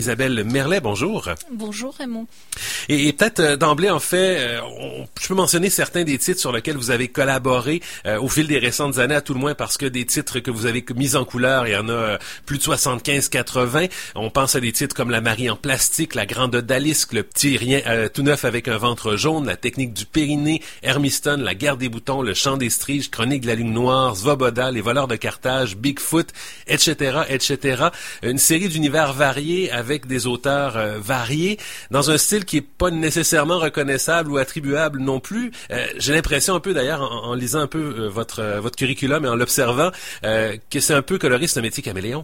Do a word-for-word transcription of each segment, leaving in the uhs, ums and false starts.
Isabelle Merlet, bonjour. Bonjour Raymond. Et, et peut-être euh, d'emblée, en fait, euh, on, je peux mentionner certains des titres sur lesquels vous avez collaboré euh, au fil des récentes années, à tout le moins parce que des titres que vous avez mis en couleur, il y en a euh, plus de soixante-quinze quatre-vingts. On pense à des titres comme La Marie en plastique, La Grande Odalisque, Le Petit Rien euh, tout neuf avec un ventre jaune, La Technique du Périnée, Hermiston, La Guerre des boutons, Le Chant des striges, Chronique de la Lune noire, Svoboda, Les voleurs de Carthage, Bigfoot, et cetera, et cetera. Une série d'univers variés avec avec des auteurs euh, variés, dans un style qui est pas nécessairement reconnaissable ou attribuable non plus. Euh, j'ai l'impression un peu d'ailleurs, en, en lisant un peu euh, votre euh, votre curriculum et en l'observant, euh, que c'est un peu coloriste, un métier caméléon.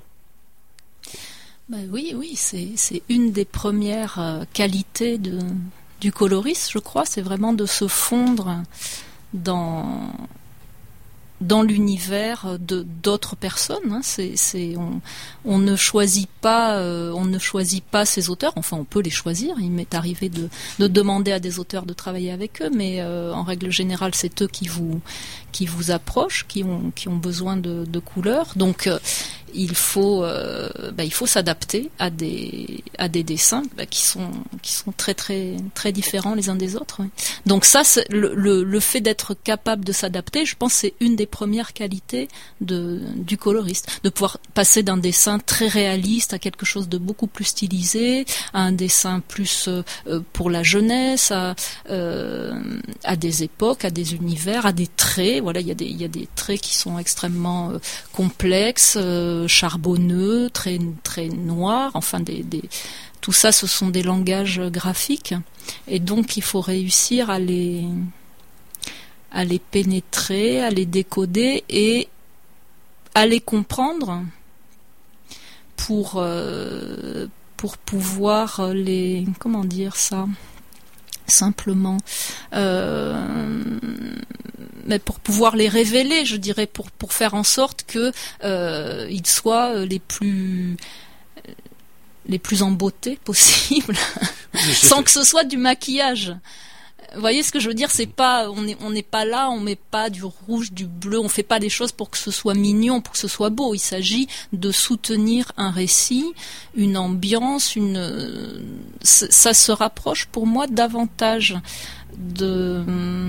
Ben oui, oui, c'est c'est une des premières euh, qualités de du coloriste, je crois, c'est vraiment de se fondre dans dans l'univers de d'autres personnes. Hein. C'est, c'est, on, on ne choisit pas, euh, on ne choisit pas ces auteurs. Enfin, on peut les choisir. Il m'est arrivé de, de demander à des auteurs de travailler avec eux, mais euh, en règle générale, c'est eux qui vous, qui vous approchent, qui ont, qui ont besoin de, de couleurs. Donc, euh, il faut, euh, bah, il faut s'adapter à des, à des dessins bah, qui sont, qui sont très, très, très différents les uns des autres. Oui. Donc ça, c'est le, le, le fait d'être capable de s'adapter, je pense, c'est une des premières qualités de, du coloriste, de pouvoir passer d'un dessin très réaliste à quelque chose de beaucoup plus stylisé, à un dessin plus euh, pour la jeunesse, à, euh, à des époques, à des univers, à des traits. Voilà, il y a des, il y a des traits qui sont extrêmement euh, complexes. Euh, charbonneux, très très noirs, enfin des, des tout ça ce sont des langages graphiques et donc il faut réussir à les à les pénétrer, à les décoder et à les comprendre pour euh, pour pouvoir les comment dire ça simplement euh, mais pour pouvoir les révéler, je dirais, pour pour faire en sorte que euh, ils soient les plus les plus en beauté possible, sans que ce soit du maquillage. Vous voyez ce que je veux dire, c'est pas, on n'est on n'est pas là, on met pas du rouge, du bleu, on fait pas des choses pour que ce soit mignon, pour que ce soit beau. Il s'agit de soutenir un récit, une ambiance, une, ça se rapproche pour moi davantage de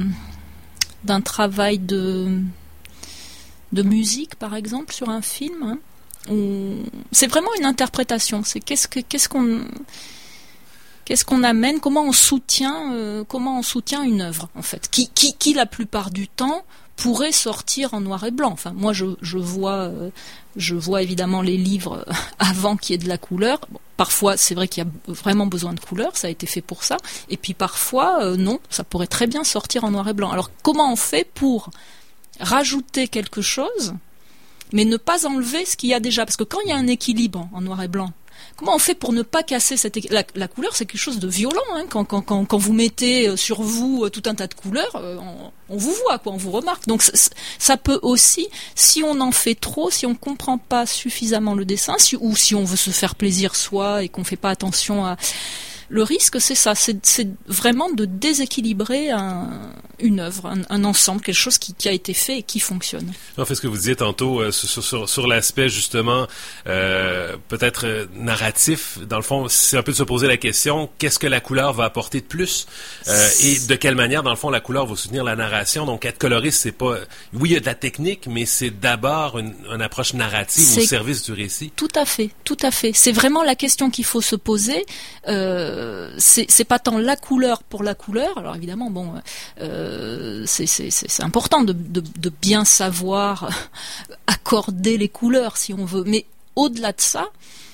d'un travail de de musique, par exemple, sur un film. Hein, où c'est vraiment une interprétation. C'est qu'est-ce que qu'est-ce qu'on Qu'est-ce qu'on amène, comment on soutient, euh, comment on soutient une œuvre en fait, qui, qui, qui la plupart du temps pourrait sortir en noir et blanc. Enfin, moi je, je vois, euh, je vois évidemment les livres avant qu'il y ait de la couleur. Bon, parfois, c'est vrai qu'il y a vraiment besoin de couleur, ça a été fait pour ça. Et puis parfois, euh, non, ça pourrait très bien sortir en noir et blanc. Alors, comment on fait pour rajouter quelque chose, mais ne pas enlever ce qu'il y a déjà? Parce que quand il y a un équilibre en noir et blanc, comment on fait pour ne pas casser cette équ... la, la couleur, c'est quelque chose de violent. Hein. Quand, quand, quand, quand vous mettez sur vous tout un tas de couleurs, on, on vous voit, quoi, on vous remarque. Donc ça, ça peut aussi, si on en fait trop, si on comprend pas suffisamment le dessin, si, ou si on veut se faire plaisir soi et qu'on fait pas attention à... Le risque, c'est ça, c'est, c'est vraiment de déséquilibrer un, une œuvre, un, un ensemble, quelque chose qui, qui a été fait et qui fonctionne. En fait, ce que vous disiez tantôt euh, sur, sur, sur l'aspect justement euh, peut-être euh, narratif, dans le fond, c'est un peu de se poser la question, qu'est-ce que la couleur va apporter de plus euh, et de quelle manière, dans le fond, la couleur va soutenir la narration. Donc, être coloriste, c'est pas... Oui, il y a de la technique, mais c'est d'abord une, une approche narrative c'est... au service du récit. Tout à fait, tout à fait. C'est vraiment la question qu'il faut se poser. Euh, C'est, c'est pas tant la couleur pour la couleur. Alors évidemment, bon, euh, c'est, c'est, c'est important de, de, de bien savoir accorder les couleurs si on veut. Mais au-delà de ça,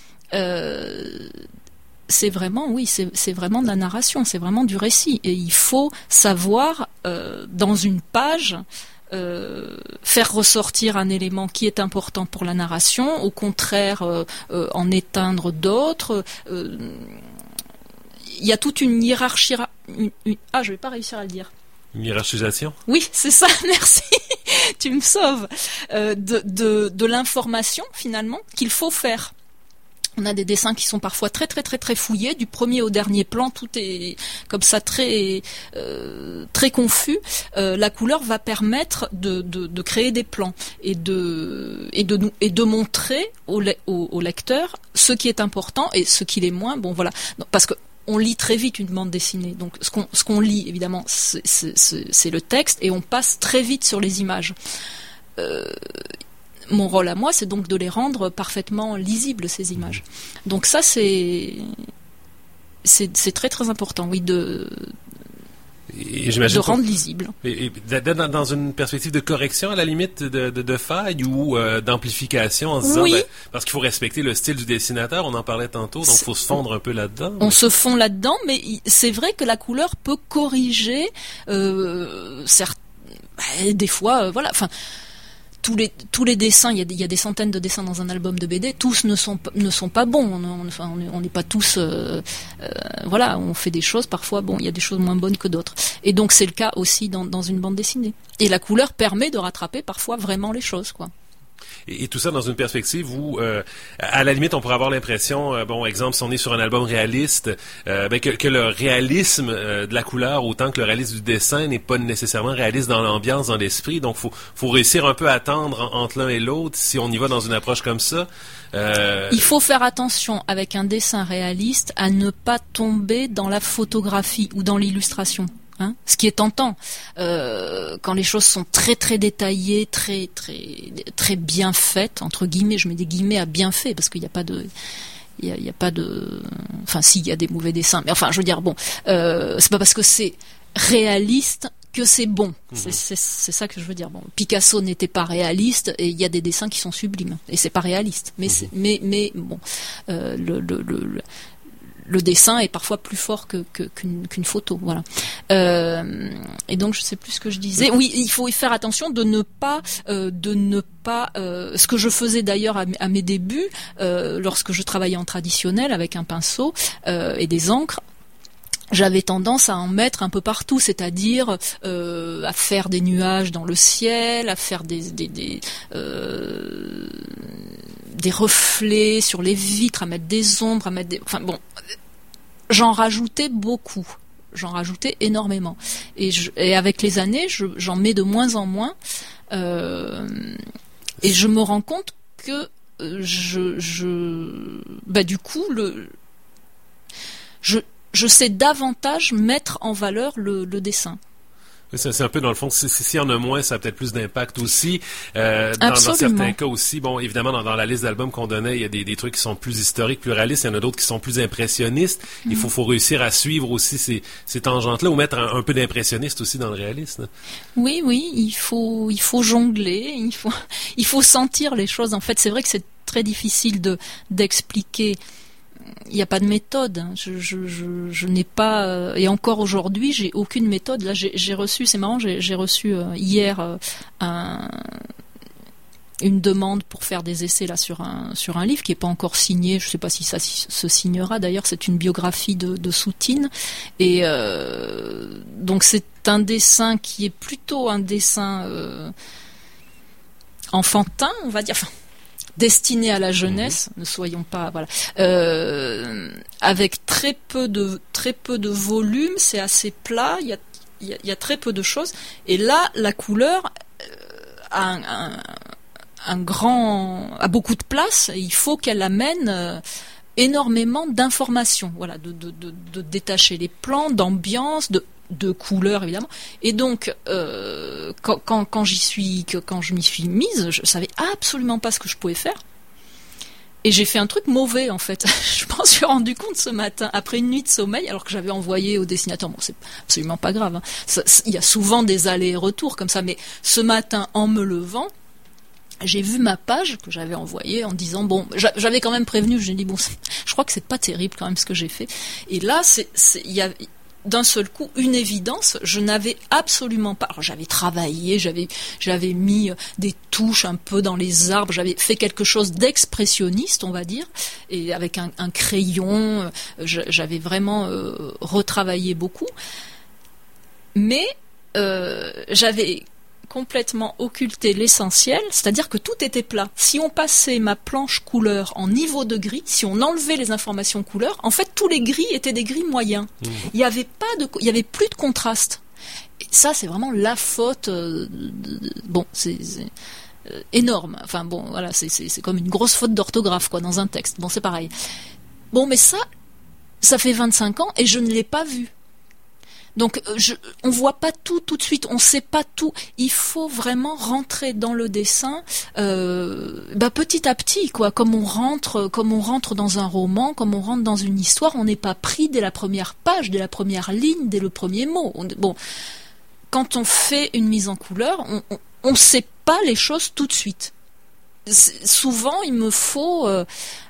euh, c'est vraiment, oui, c'est, c'est vraiment de la narration, c'est vraiment du récit. Et il faut savoir euh, dans une page. Euh, faire ressortir un élément qui est important pour la narration, au contraire euh, euh, en éteindre d'autres. Euh, il y a toute une hiérarchie... Une, une, ah, je vais pas réussir à le dire. Une hiérarchisation ? Oui, c'est ça, merci. Tu me sauves. Euh, de, de, de l'information, finalement, qu'il faut faire On a des dessins qui sont parfois très très très très fouillés, du premier au dernier plan, tout est comme ça très euh, très confus. Euh, la couleur va permettre de, de, de créer des plans et de et de et de montrer au, au, au lecteur ce qui est important et ce qui l'est moins. Bon voilà, parce que on lit très vite une bande dessinée. Donc ce qu'on ce qu'on lit évidemment c'est, c'est, c'est, c'est le texte et on passe très vite sur les images. Euh, Mon rôle à moi, c'est donc de les rendre parfaitement lisibles, ces images. Donc ça, c'est c'est, c'est très très important, oui, de, et de rendre lisible. Et, et, dans, dans une perspective de correction, à la limite, de, de, de faille ou euh, d'amplification, en se disant, oui. ben, parce qu'il faut respecter le style du dessinateur, on en parlait tantôt, donc il faut se fondre un peu là-dedans. On mais... se fond là-dedans, mais c'est vrai que la couleur peut corriger euh, certes, ben, des fois, euh, voilà, enfin... Tous les, tous les dessins, il y, a des, il y a des centaines de dessins dans un album de B D, tous ne sont, ne sont pas bons. On, on, enfin, on n'est pas tous... Euh, euh, voilà, on fait des choses, parfois, bon, il y a des choses moins bonnes que d'autres. Et donc c'est le cas aussi dans, dans une bande dessinée. Et la couleur permet de rattraper parfois vraiment les choses, quoi. Et, et tout ça dans une perspective où, euh, à la limite, on pourrait avoir l'impression, euh, bon, exemple, si on est sur un album réaliste, euh, ben, que, que le réalisme euh, de la couleur, autant que le réalisme du dessin, n'est pas nécessairement réaliste dans l'ambiance, dans l'esprit. Donc, faut, faut réussir un peu à attendre en, entre l'un et l'autre si on y va dans une approche comme ça. Euh... Il faut faire attention avec un dessin réaliste à ne pas tomber dans la photographie ou dans l'illustration. Hein, ce qui est tentant euh, quand les choses sont très très détaillées, très très très bien faites entre guillemets. Je mets des guillemets à bien fait parce qu'il n'y a pas de, il y a, il y a pas de, enfin si il y a des mauvais dessins, mais enfin je veux dire bon, euh, c'est pas parce que c'est réaliste que c'est bon. Mmh. C'est, c'est, c'est ça que je veux dire. Bon, Picasso n'était pas réaliste et il y a des dessins qui sont sublimes et c'est pas réaliste. Mais mmh. c'est, mais mais bon, euh, le, le, le, le le dessin est parfois plus fort que, que, qu'une, qu'une photo, voilà. Euh, et donc je sais plus ce que je disais. Oui, il faut y faire attention de ne pas, euh, de ne pas. Euh, ce que je faisais d'ailleurs à, à mes débuts, euh, lorsque je travaillais en traditionnel avec un pinceau euh, et des encres. J'avais tendance à en mettre un peu partout, c'est-à-dire euh, à faire des nuages dans le ciel, à faire des des des, euh, des reflets sur les vitres, à mettre des ombres, à mettre des... Enfin bon, j'en rajoutais beaucoup, j'en rajoutais énormément. Et, je, et avec les années, je, j'en mets de moins en moins. Euh, et je me rends compte que je... je bah du coup, le... Je... je sais davantage mettre en valeur le, le dessin. C'est, c'est un peu dans le fond, si, s'il y en a moins, ça a peut-être plus d'impact aussi. Euh, dans, dans certains cas aussi, bon, évidemment, dans, dans la liste d'albums qu'on donnait, il y a des, des trucs qui sont plus historiques, plus réalistes, il y en a d'autres qui sont plus impressionnistes. Mm. Il faut, faut réussir à suivre aussi ces, ces tangentes-là ou mettre un, un peu d'impressionniste aussi dans le réalisme. Oui, oui, il faut, il faut jongler, il faut, il faut sentir les choses. En fait, c'est vrai que c'est très difficile de, d'expliquer. Il n'y a pas de méthode. Je, je, je, je n'ai pas euh, et encore aujourd'hui, j'ai aucune méthode. Là, j'ai, j'ai reçu, c'est marrant, j'ai, j'ai reçu euh, hier euh, un, une demande pour faire des essais là sur un sur un livre qui n'est pas encore signé. Je ne sais pas si ça si, se signera. D'ailleurs, c'est une biographie de, de Soutine et euh, donc c'est un dessin qui est plutôt un dessin euh, enfantin, on va dire. Enfin, destiné à la jeunesse, mmh. ne soyons pas voilà, euh, avec très peu de très peu de volume, c'est assez plat, il y a il y a, il y a très peu de choses, et là la couleur euh, a un, un, un grand a beaucoup de place, et il faut qu'elle amène euh, énormément d'informations, voilà, de, de, de, de détacher les plans, d'ambiance, de de couleurs évidemment, et donc euh, quand, quand, quand j'y suis quand je m'y suis mise, je savais absolument pas ce que je pouvais faire, et j'ai fait un truc mauvais en fait. Je m'en suis rendu compte ce matin après une nuit de sommeil, alors que j'avais envoyé au dessinateur. Bon, c'est absolument pas grave, hein. Ça, il y a souvent des allers et retours comme ça, mais ce matin en me levant, j'ai vu ma page que j'avais envoyée en disant bon, j'avais quand même prévenu, j'ai dit bon, je crois que c'est pas terrible quand même ce que j'ai fait, et là c'est il y a d'un seul coup une évidence, je n'avais absolument pas, alors j'avais travaillé, j'avais j'avais mis des touches un peu dans les arbres, j'avais fait quelque chose d'expressionniste on va dire, et avec un, un crayon, j'avais vraiment euh, retravaillé beaucoup, mais euh, j'avais complètement occulté l'essentiel, c'est-à-dire que tout était plat. Si on passait ma planche couleur en niveau de gris, si on enlevait les informations couleur, en fait tous les gris étaient des gris moyens. Mmh. Il y avait pas de, il y avait plus de contraste. Et ça, c'est vraiment la faute. Euh, de, de, bon, c'est, c'est euh, énorme. Enfin bon, voilà, c'est, c'est, c'est comme une grosse faute d'orthographe quoi dans un texte. Bon, c'est pareil. Bon, mais ça, ça fait vingt-cinq ans et je ne l'ai pas vu. Donc, je, on voit pas tout tout de suite, on sait pas tout. Il faut vraiment rentrer dans le dessin, euh, bah petit à petit, quoi. Comme on rentre, comme on rentre dans un roman, comme on rentre dans une histoire, on n'est pas pris dès la première page, dès la première ligne, dès le premier mot. On, bon, quand on fait une mise en couleur, on, on, on sait pas les choses tout de suite. C'est, souvent, il me faut. Euh,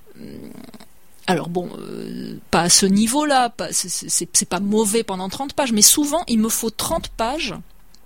Alors bon, euh, pas à ce niveau-là, pas, c'est, c'est, c'est pas mauvais pendant trente pages, mais souvent il me faut trente pages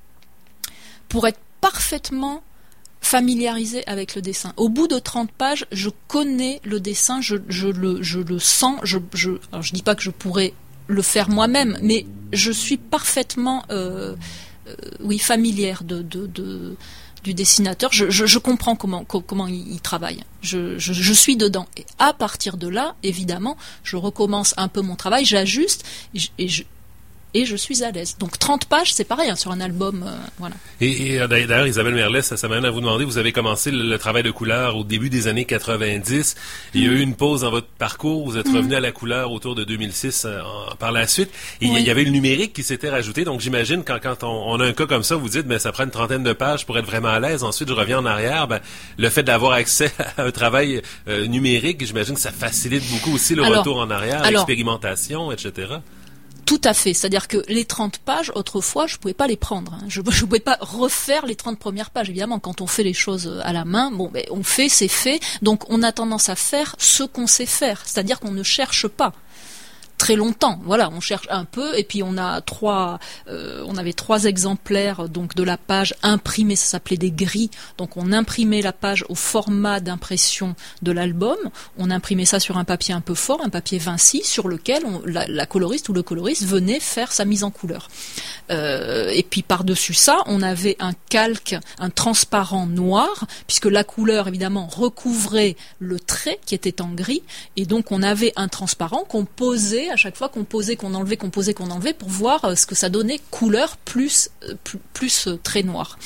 pour être parfaitement familiarisé avec le dessin. Au bout de trente pages, je connais le dessin, je, je, le, je le sens, je, je, alors je dis pas que je pourrais le faire moi-même, mais je suis parfaitement euh, euh, oui, familière de... de, de du dessinateur, je, je, je comprends comment, comment il, il travaille. Je, je, je suis dedans. Et à partir de là, évidemment, je recommence un peu mon travail, j'ajuste et je, et je, et je suis à l'aise. Donc trente pages, c'est pareil hein, sur un album. Euh, voilà. Et, et d'ailleurs, Isabelle Merlet, ça, ça m'amène à vous demander, vous avez commencé le, le travail de couleur au début des années quatre-vingt-dix. Il y a eu une pause dans votre parcours, vous êtes revenu mmh. à la couleur autour de deux mille six euh, en, par la suite. Et oui. il y avait le numérique qui s'était rajouté. Donc j'imagine quand, quand on, on a un cas comme ça, vous dites, ben ça prend une trentaine de pages pour être vraiment à l'aise. Ensuite, je reviens en arrière. Ben, le fait d'avoir accès à un travail euh, numérique, j'imagine que ça facilite beaucoup aussi le alors, retour en arrière, alors, l'expérimentation, et cetera. Tout à fait, c'est-à-dire que les trente pages, autrefois, je pouvais pas les prendre. Hein. Je ne pouvais pas refaire les trente premières pages. Évidemment, quand on fait les choses à la main, bon, ben, on fait, c'est fait. Donc, on a tendance à faire ce qu'on sait faire, c'est-à-dire qu'on ne cherche pas. Très longtemps, voilà, on cherche un peu et puis on a trois, euh, on avait trois exemplaires donc de la page imprimée, ça s'appelait des grilles. Donc on imprimait la page au format d'impression de l'album, on imprimait ça sur un papier un peu fort, un papier Vinci, sur lequel on, la, la coloriste ou le coloriste venait faire sa mise en couleur. Euh, et puis par-dessus ça, on avait un calque, un transparent noir, puisque la couleur évidemment recouvrait le trait qui était en gris, et donc on avait un transparent qu'on posait à chaque fois qu'on posait, qu'on enlevait, qu'on posait, qu'on enlevait pour voir euh, ce que ça donnait couleur plus, euh, plus, plus euh, trait noir.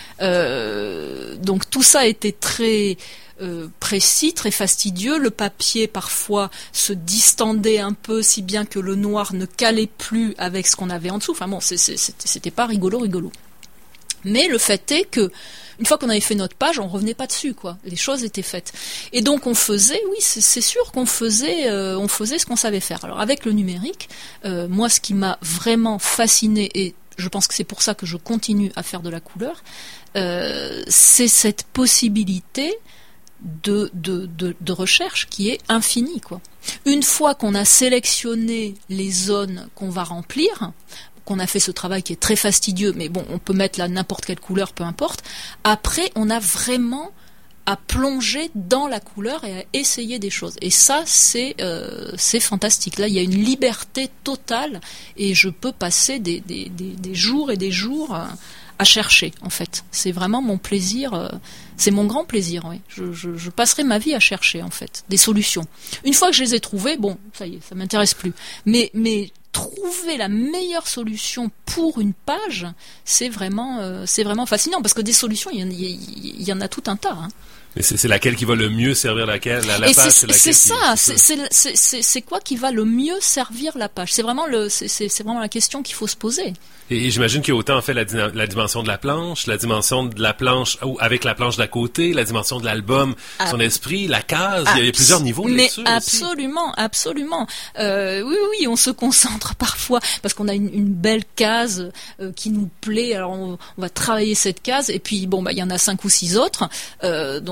Euh, donc tout ça était très euh, précis, très fastidieux. Le papier parfois se distendait un peu, si bien que le noir ne calait plus avec ce qu'on avait en dessous. Enfin bon, c'est, c'est, c'était, c'était pas rigolo, rigolo. Mais le fait est que une fois qu'on avait fait notre page, on revenait pas dessus, quoi. Les choses étaient faites. Et donc on faisait, oui, c'est, c'est sûr qu'on faisait, euh, on faisait ce qu'on savait faire. Alors avec le numérique, euh, moi, ce qui m'a vraiment fasciné, et je pense que c'est pour ça que je continue à faire de la couleur, euh, c'est cette possibilité de, de, de, de recherche qui est infinie, quoi. Une fois qu'on a sélectionné les zones qu'on va remplir, qu'on a fait ce travail qui est très fastidieux, mais bon, on peut mettre là n'importe quelle couleur, peu importe. Après, on a vraiment à plonger dans la couleur et à essayer des choses. Et ça, c'est euh, c'est fantastique. Là, il y a une liberté totale et je peux passer des, des, des, des jours et des jours euh, à chercher, en fait. C'est vraiment mon plaisir, euh, c'est mon grand plaisir, oui. Je, je, je passerai ma vie à chercher, en fait, des solutions. Une fois que je les ai trouvées, bon, ça y est, ça m'intéresse plus. Mais, mais trouver la meilleure solution pour une page, c'est vraiment, euh, c'est vraiment fascinant, parce que des solutions, il y, y, y en a tout un tas, hein. Mais c'est, c'est laquelle qui va le mieux servir laquelle, la, la et page, c'est, c'est laquelle c'est qui, ça, c'est, c'est, c'est, c'est, c'est quoi qui va le mieux servir la page. C'est vraiment le, c'est, c'est, c'est vraiment la question qu'il faut se poser. Et, et j'imagine qu'il y a autant en fait la, la dimension de la planche, la dimension de la planche ou avec la planche d'à côté, la dimension de l'album, ah, son esprit, la case. Abs- il y a plusieurs niveaux de lecture. Mais absolument, aussi. absolument. Euh, oui, oui, on se concentre parfois parce qu'on a une, une belle case euh, qui nous plaît. Alors on, on va travailler cette case et puis bon bah il y en a cinq ou six autres. Euh, donc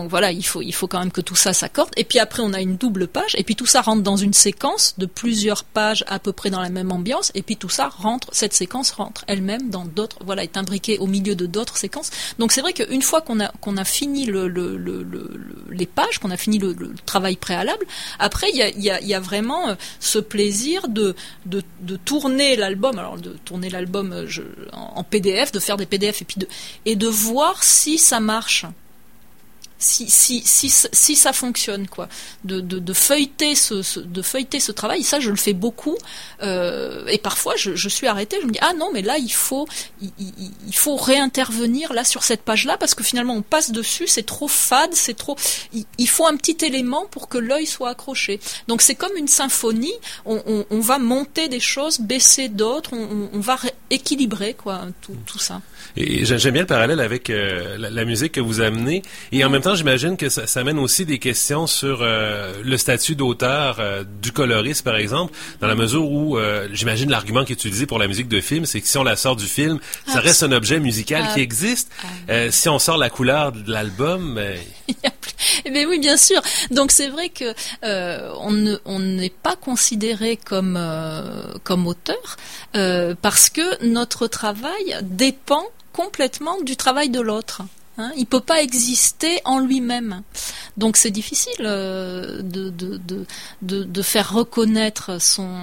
donc voilà, il faut il faut quand même que tout ça s'accorde. Et puis après, on a une double page. Et puis tout ça rentre dans une séquence de plusieurs pages à peu près dans la même ambiance. Et puis tout ça rentre, cette séquence rentre elle-même dans d'autres. Voilà, est imbriquée au milieu de d'autres séquences. Donc c'est vrai qu'une fois qu'on a qu'on a fini le, le, le, le les pages, qu'on a fini le, le travail préalable, après il y a il y a il y a vraiment ce plaisir de de de tourner l'album. Alors de tourner l'album je, en, en P D F, de faire des P D F et puis de et de voir si ça marche. Si, si, si, si ça fonctionne, quoi, de, de, de feuilleter ce, ce, de feuilleter ce travail, ça je le fais beaucoup, euh, et parfois je, je suis arrêtée, je me dis ah non mais là il faut, il, il, il faut réintervenir là sur cette page-là parce que finalement on passe dessus, c'est trop fade, c'est trop, il, il faut un petit élément pour que l'œil soit accroché. Donc c'est comme une symphonie, on, on, on va monter des choses, baisser d'autres, on, on va ré- équilibrer quoi, tout, tout ça. Et j'aime bien le parallèle avec euh, la, la musique que vous amenez. Et en même temps, j'imagine que ça, ça amène aussi des questions sur euh, le statut d'auteur euh, du coloriste, par exemple, dans la mesure où, euh, j'imagine, l'argument qui est utilisé pour la musique de film, c'est que si on la sort du film, ça reste un objet musical ah, qui existe. Euh, si on sort la couleur de l'album... Euh... Eh bien oui, bien sûr. Donc c'est vrai que euh, on ne on n'est pas considéré comme euh, comme auteur euh, parce que notre travail dépend complètement du travail de l'autre. Hein, il peut pas exister en lui-même. Donc c'est difficile euh, de, de de de de faire reconnaître son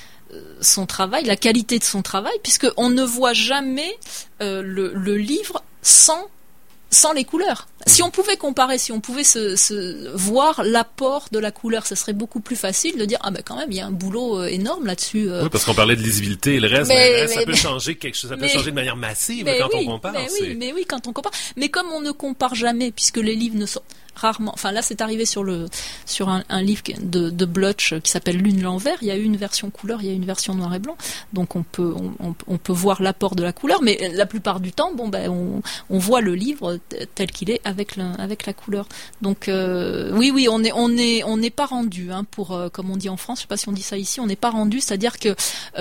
son travail, la qualité de son travail, puisque on ne voit jamais euh, le, le livre sans sans les couleurs. Si on pouvait comparer, si on pouvait se, se voir l'apport de la couleur, ça serait beaucoup plus facile de dire ah ben quand même il y a un boulot euh, énorme là-dessus. Euh. Oui, parce qu'on parlait de lisibilité et le reste, mais, mais, mais, ça mais, peut changer quelque chose, ça peut mais, changer de manière massive quand oui, on compare. Mais c'est... oui, mais oui, quand on compare. Mais comme on ne compare jamais, puisque les livres ne sont rarement. Enfin là, c'est arrivé sur le sur un, un livre de, de Blutch qui s'appelle Lune l'envers. Il y a eu une version couleur, il y a une version noir et blanc. Donc on peut on, on, on peut voir l'apport de la couleur, mais la plupart du temps, bon ben on on voit le livre tel qu'il est avec le, avec la couleur. Donc euh, oui oui, on est on est on n'est pas rendu hein, pour euh, comme on dit en France. Je sais pas si on dit ça ici. On n'est pas rendu, c'est-à-dire que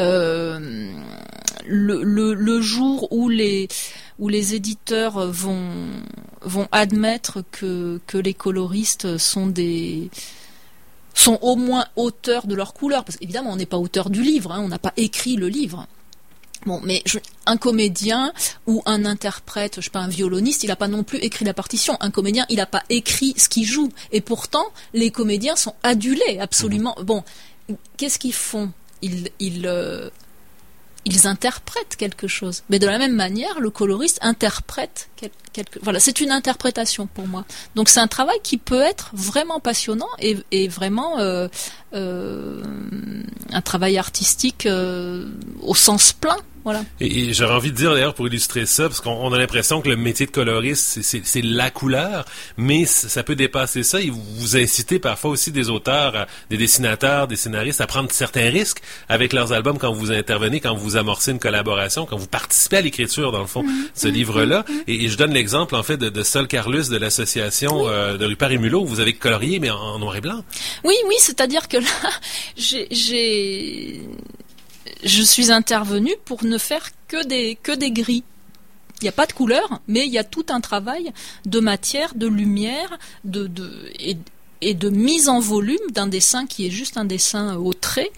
euh, le, le le jour où les où les éditeurs vont vont admettre que que les coloristes sont des sont au moins auteurs de leur couleur, parce qu'évidemment on n'est pas auteur du livre, hein, on n'a pas écrit le livre. Bon, mais je, un comédien ou un interprète, je sais pas, un violoniste, il n'a pas non plus écrit la partition. Un comédien, il n'a pas écrit ce qu'il joue. Et pourtant, les comédiens sont adulés, absolument. Bon, qu'est-ce qu'ils font ? Ils ils euh, ils interprètent quelque chose. Mais de la même manière, le coloriste interprète quel, quelque... Voilà, c'est une interprétation pour moi. Donc c'est un travail qui peut être vraiment passionnant et, et vraiment euh, euh, un travail artistique euh, au sens plein. Voilà. Et, et j'aurais envie de dire d'ailleurs pour illustrer ça, parce qu'on on a l'impression que le métier de coloriste, c'est, c'est, c'est la couleur, mais ça peut dépasser ça. Et vous, vous incitez parfois aussi des auteurs, des dessinateurs, des scénaristes à prendre certains risques avec leurs albums quand vous intervenez, quand vous amorcez une collaboration, quand vous participez à l'écriture, dans le fond, de ce livre-là. Et, et je donne l'exemple, en fait, de, de Sol Carlus de l'association oui. euh, de Rupert et Mulot, où vous avez colorié, mais en, en noir et blanc. Oui, oui, c'est-à-dire que là, j'ai... j'ai... je suis intervenue pour ne faire que des, que des gris. Il n'y a pas de couleur, mais il y a tout un travail de matière, de lumière, de, de, et, et de mise en volume d'un dessin qui est juste un dessin au trait.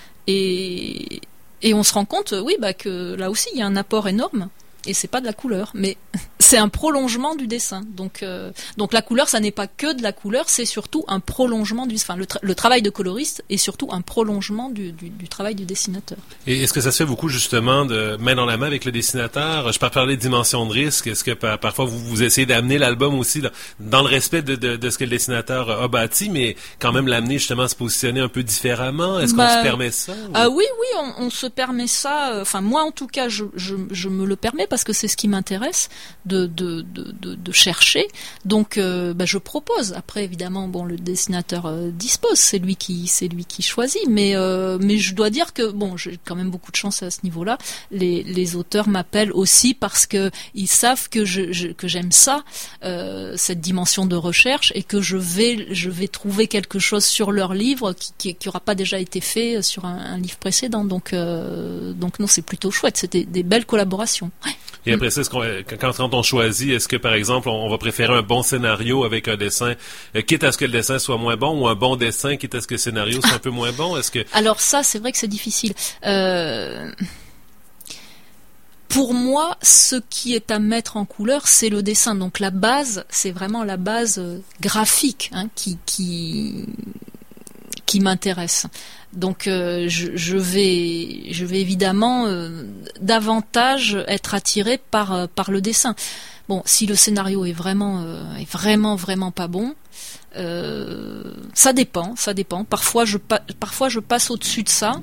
Et, et on se rend compte, oui, bah, que là aussi, il y a un apport énorme. Et c'est pas de la couleur, mais c'est un prolongement du dessin. Donc, euh, donc la couleur, ça n'est pas que de la couleur, c'est surtout un prolongement du. Enfin, le, tra- le travail de coloriste est surtout un prolongement du, du, du travail du dessinateur. Et est-ce que ça se fait beaucoup justement de main dans la main avec le dessinateur? Je peux parler de dimension de risque. Est-ce que par, parfois vous, vous essayez d'amener l'album aussi là, dans le respect de, de, de ce que le dessinateur a bâti, mais quand même l'amener justement à se positionner un peu différemment? Est-ce bah, qu'on se permet ça? Ou... Ah oui, oui, on, on se permet ça. Enfin, moi en tout cas, je, je, je me le permets. Parce que c'est ce qui m'intéresse de, de, de, de, de chercher. Donc, euh, bah, je propose. Après, évidemment, bon, le dessinateur euh, dispose, c'est lui qui, c'est lui qui choisit. Mais, euh, mais je dois dire que, bon, j'ai quand même beaucoup de chance à ce niveau-là. Les, les auteurs m'appellent aussi parce que ils savent que je, je que j'aime ça, euh, cette dimension de recherche, et que je vais, je vais trouver quelque chose sur leur livre qui, qui, qui aura pas déjà été fait sur un, un livre précédent. Donc, euh, donc non, c'est plutôt chouette. C'était des belles collaborations. Ouais. Et après ça, est-ce qu'on, quand, quand on choisit, est-ce que, par exemple, on, on va préférer un bon scénario avec un dessin, euh, quitte à ce que le dessin soit moins bon, ou un bon dessin, quitte à ce que le scénario soit un peu moins bon? Est-ce que... Alors ça, c'est vrai que c'est difficile. Euh... Pour moi, ce qui est à mettre en couleur, c'est le dessin. Donc la base, c'est vraiment la base graphique hein, qui, qui, qui m'intéresse. Donc euh, je, je vais, je vais évidemment euh, davantage être attiré par par le dessin. Bon, si le scénario est vraiment euh, est vraiment vraiment pas bon, euh, ça dépend, ça dépend. Parfois je pa- parfois je passe au-dessus de ça.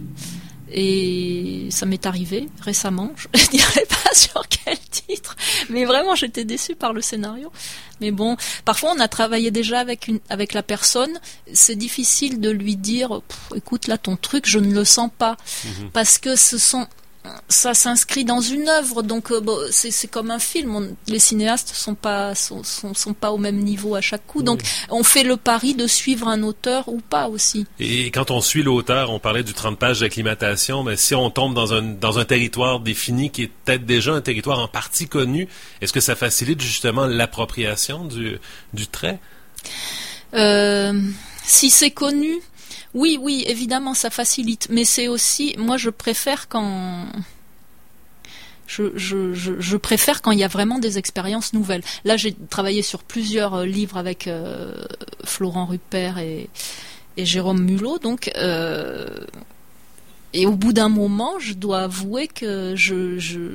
Et ça m'est arrivé récemment, je ne dirais pas sur quel titre, mais vraiment j'étais déçue par le scénario. Mais bon, parfois on a travaillé déjà avec une, avec la personne, c'est difficile de lui dire, écoute là ton truc, je ne le sens pas, mm-hmm. parce que ce sont ça s'inscrit dans une œuvre, donc euh, bon, c'est, c'est comme un film. On, les cinéastes sont pas sont, sont, sont pas au même niveau à chaque coup, donc oui. On fait le pari de suivre un auteur ou pas aussi. Et quand on suit l'auteur, on parlait du trente pages d'acclimatation, mais si on tombe dans un dans un territoire défini qui est peut-être déjà un territoire en partie connu, est-ce que ça facilite justement l'appropriation du du trait? Euh, si c'est connu. Oui, oui, évidemment, ça facilite, mais c'est aussi, moi, je préfère quand, je, je, je, je préfère quand il y a vraiment des expériences nouvelles. Là, j'ai travaillé sur plusieurs livres avec euh, Florent Rupert et, et Jérôme Mulot, donc, euh, et au bout d'un moment, je dois avouer que je, je,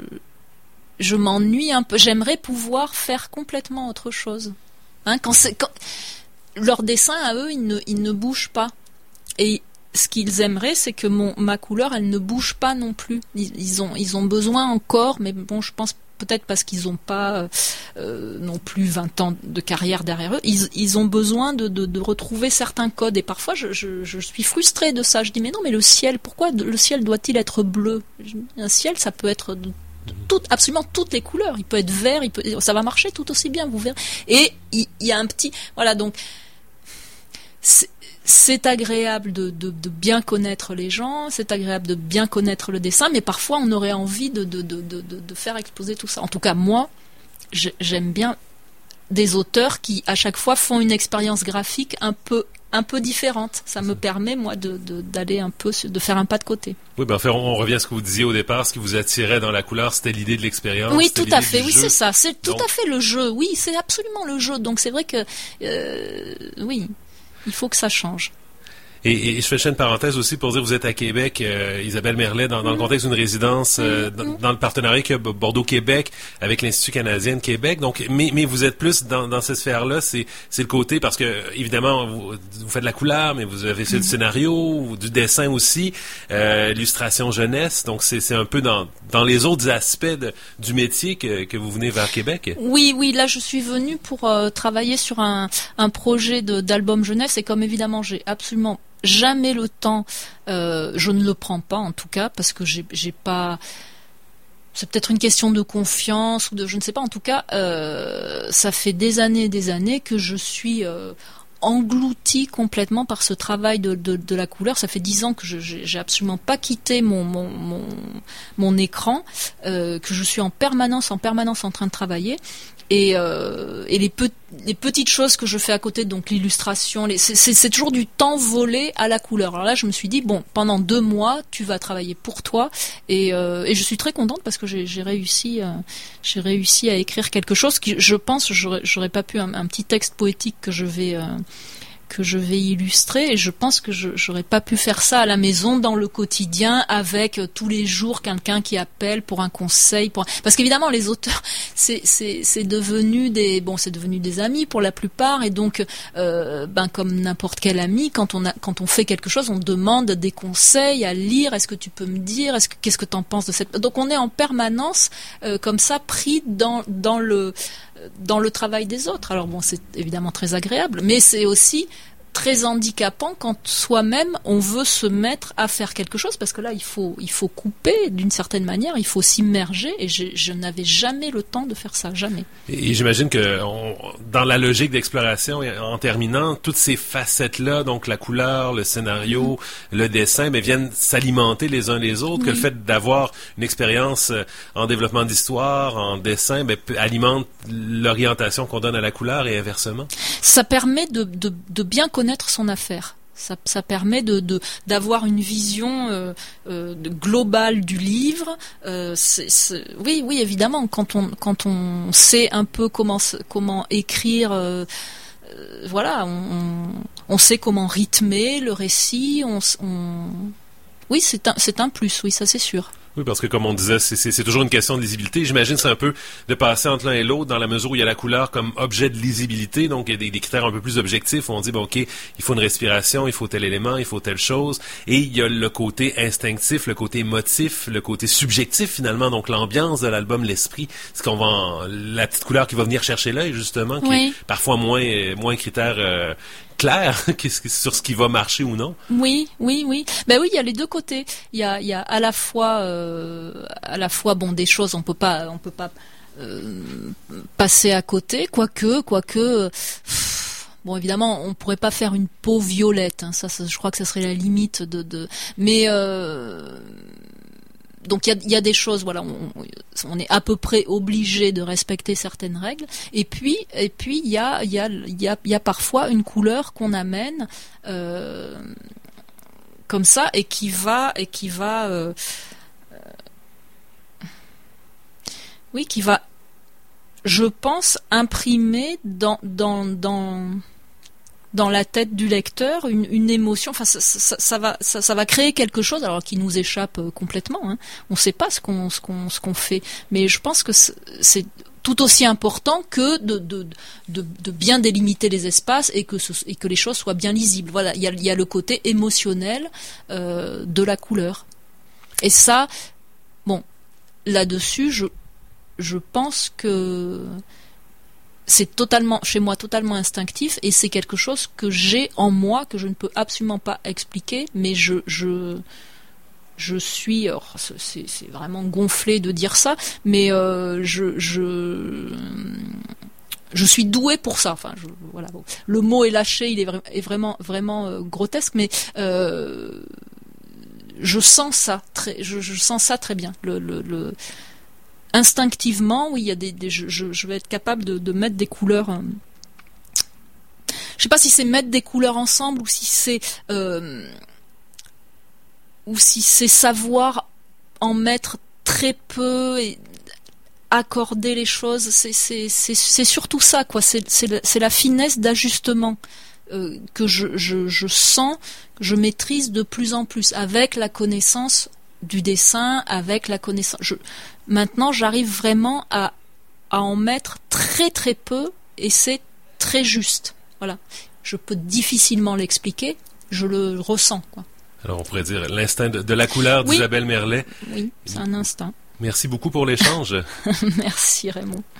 je m'ennuie un peu. J'aimerais pouvoir faire complètement autre chose. Hein, quand c'est, quand, leur dessin à eux, ils ne, ils ne bougent pas. Et ce qu'ils aimeraient, c'est que mon, ma couleur, elle ne bouge pas non plus. Ils, ils, ont, ils ont besoin encore, mais bon, je pense peut-être parce qu'ils n'ont pas euh, non plus vingt ans de carrière derrière eux, ils, ils ont besoin de, de, de retrouver certains codes. Et parfois, je, je, je suis frustrée de ça. Je dis, mais non, mais le ciel, pourquoi le ciel doit-il être bleu? Un ciel, ça peut être de, de tout, absolument toutes les couleurs. Il peut être vert, il peut, ça va marcher tout aussi bien, vous verrez. Et il, il y a un petit... Voilà, donc... C'est, C'est agréable de, de, de bien connaître les gens, c'est agréable de bien connaître le dessin, mais parfois on aurait envie de, de, de, de, de faire exploser tout ça. En tout cas, moi, j'aime bien des auteurs qui, à chaque fois, font une expérience graphique un peu, un peu différente. Ça me permet, moi, de, de, d'aller un peu, de faire un pas de côté. Oui, ben, en fait, on revient à ce que vous disiez au départ. Ce qui vous attirait dans la couleur, c'était l'idée de l'expérience. Oui, tout à fait. Oui, c'est ça. C'est tout à fait le jeu. Oui, c'est absolument le jeu. Donc, c'est vrai que, euh, oui. Il faut que ça change. Et, et je fais une parenthèse aussi pour dire que vous êtes à Québec, euh, Isabelle Merlet, dans, dans le contexte d'une résidence, euh, dans, dans le partenariat que Bordeaux-Québec avec l'Institut canadien de Québec. Donc, mais, mais vous êtes plus dans, dans cette sphère-là, c'est, c'est le côté, parce que évidemment, vous, vous faites de la couleur, mais vous avez fait du scénario, du dessin aussi, euh, illustration jeunesse. Donc, c'est, c'est un peu dans, dans les autres aspects de, du métier que, que vous venez vers Québec. Oui, oui, là, je suis venue pour euh, travailler sur un, un projet de, d'album jeunesse, et comme évidemment, j'ai absolument jamais le temps, euh, je ne le prends pas en tout cas, parce que j'ai, j'ai pas... C'est peut-être une question de confiance ou de... Je ne sais pas, en tout cas, euh, ça fait des années et des années que je suis euh, engloutie complètement par ce travail de, de, de la couleur. Ça fait dix ans que je j'ai absolument pas quitté mon, mon, mon, mon écran, euh, que je suis en permanence, en permanence en train de travailler. Et, euh, et les, pe- les petites choses que je fais à côté, donc l'illustration, les, c'est, c'est, c'est toujours du temps volé à la couleur. Alors là, je me suis dit, bon, pendant deux mois, tu vas travailler pour toi. Et, euh, et je suis très contente parce que j'ai, j'ai, réussi, euh, j'ai réussi à écrire quelque chose qui, je pense, j'aurais, j'aurais pas pu, un, un petit texte poétique que je vais... Euh, que je vais illustrer, et je pense que je j'aurais pas pu faire ça à la maison dans le quotidien avec euh, tous les jours quelqu'un qui appelle pour un conseil, pour un... parce qu'évidemment les auteurs c'est c'est c'est devenu des bon c'est devenu des amis pour la plupart, et donc euh, ben comme n'importe quel ami, quand on a quand on fait quelque chose, on demande des conseils à lire. Est-ce que tu peux me dire, est-ce que qu'est-ce que t'en penses de cette... Donc on est en permanence euh, comme ça pris dans dans le dans le travail des autres. Alors bon, c'est évidemment très agréable, mais c'est aussi très handicapant quand soi-même on veut se mettre à faire quelque chose, parce que là il faut il faut couper d'une certaine manière, il faut s'immerger, et je, je n'avais jamais le temps de faire ça, jamais. Et, et j'imagine que on, dans la logique d'exploration, en terminant, toutes ces facettes-là, donc la couleur, le scénario, mmh. le dessin, mais viennent s'alimenter les uns les autres, oui. que le fait d'avoir une expérience en développement d'histoire, en dessin, ben, alimente l'orientation qu'on donne à la couleur et inversement. Ça permet de, de, de bien connaître son affaire. Ça, ça permet de, de d'avoir une vision euh, euh, globale du livre. Euh, c'est, c'est, oui, oui, évidemment, quand on quand on sait un peu comment comment écrire, euh, euh, voilà, on, on sait comment rythmer le récit. On, on... oui, c'est un c'est un plus. Oui, ça c'est sûr. Oui, parce que comme on disait, c'est, c'est, c'est toujours une question de lisibilité. J'imagine que c'est un peu de passer entre l'un et l'autre dans la mesure où il y a la couleur comme objet de lisibilité, donc il y a des, des critères un peu plus objectifs où on dit, bon, ok, il faut une respiration, il faut tel élément, il faut telle chose, et il y a le côté instinctif, le côté émotif, le côté subjectif finalement, donc l'ambiance de l'album, l'esprit, ce qu'on va en, la petite couleur qui va venir chercher l'œil justement, qui oui. est parfois moins moins critère euh, clair sur ce qui va marcher ou non. Oui, oui, oui. Ben oui, il y a les deux côtés. Il y a, il y a à la fois, euh, à la fois, bon, des choses on peut pas, on peut pas euh, passer à côté, quoique, quoique. Pff, bon, évidemment, on pourrait pas faire une peau violette. Hein, ça, ça, je crois que ça serait la limite de. de mais euh, donc il y a, y a des choses, voilà, on, on est à peu près obligé de respecter certaines règles. Et puis, et puis il y a, il y a, il y a, il y a parfois une couleur qu'on amène euh, comme ça et qui va, et qui va, euh, euh, oui, qui va, je pense, imprimer dans, dans, dans dans la tête du lecteur une, une émotion. Enfin, ça, ça, ça va, ça, ça va créer quelque chose, alors qui nous échappe complètement. Hein. On ne sait pas ce qu'on, ce qu'on, ce qu'on fait, mais je pense que c'est, c'est tout aussi important que de, de, de, de bien délimiter les espaces et que, ce, et que les choses soient bien lisibles. Voilà, il y a, il y a le côté émotionnel euh, de la couleur. Et ça, bon, là-dessus, je, je pense que c'est totalement, chez moi, totalement instinctif, et c'est quelque chose que j'ai en moi, que je ne peux absolument pas expliquer, mais je, je, je suis, alors, c'est, c'est vraiment gonflé de dire ça, mais euh, je, je, je suis douée pour ça. Enfin, je, voilà. Bon. Le mot est lâché, il est, vra- est vraiment, vraiment euh, grotesque, mais euh, je sens ça très, je, je sens ça très bien. Le, le, le Instinctivement, oui, il y a des, des je, je, je vais être capable de, de mettre des couleurs. Euh, je sais pas si c'est mettre des couleurs ensemble ou si c'est euh, ou si c'est savoir en mettre très peu et accorder les choses. C'est c'est c'est, c'est surtout ça, quoi. C'est c'est la, c'est la finesse d'ajustement euh, que je, je je sens que je maîtrise de plus en plus avec la connaissance du dessin, avec la connaissance. Je, maintenant, j'arrive vraiment à, à en mettre très très peu et c'est très juste. Voilà. Je peux difficilement l'expliquer, je le ressens, quoi. Alors, on pourrait dire l'instinct de, de la couleur oui. d'Isabelle Merlet. Oui, c'est un instinct. Merci beaucoup pour l'échange. Merci Raymond.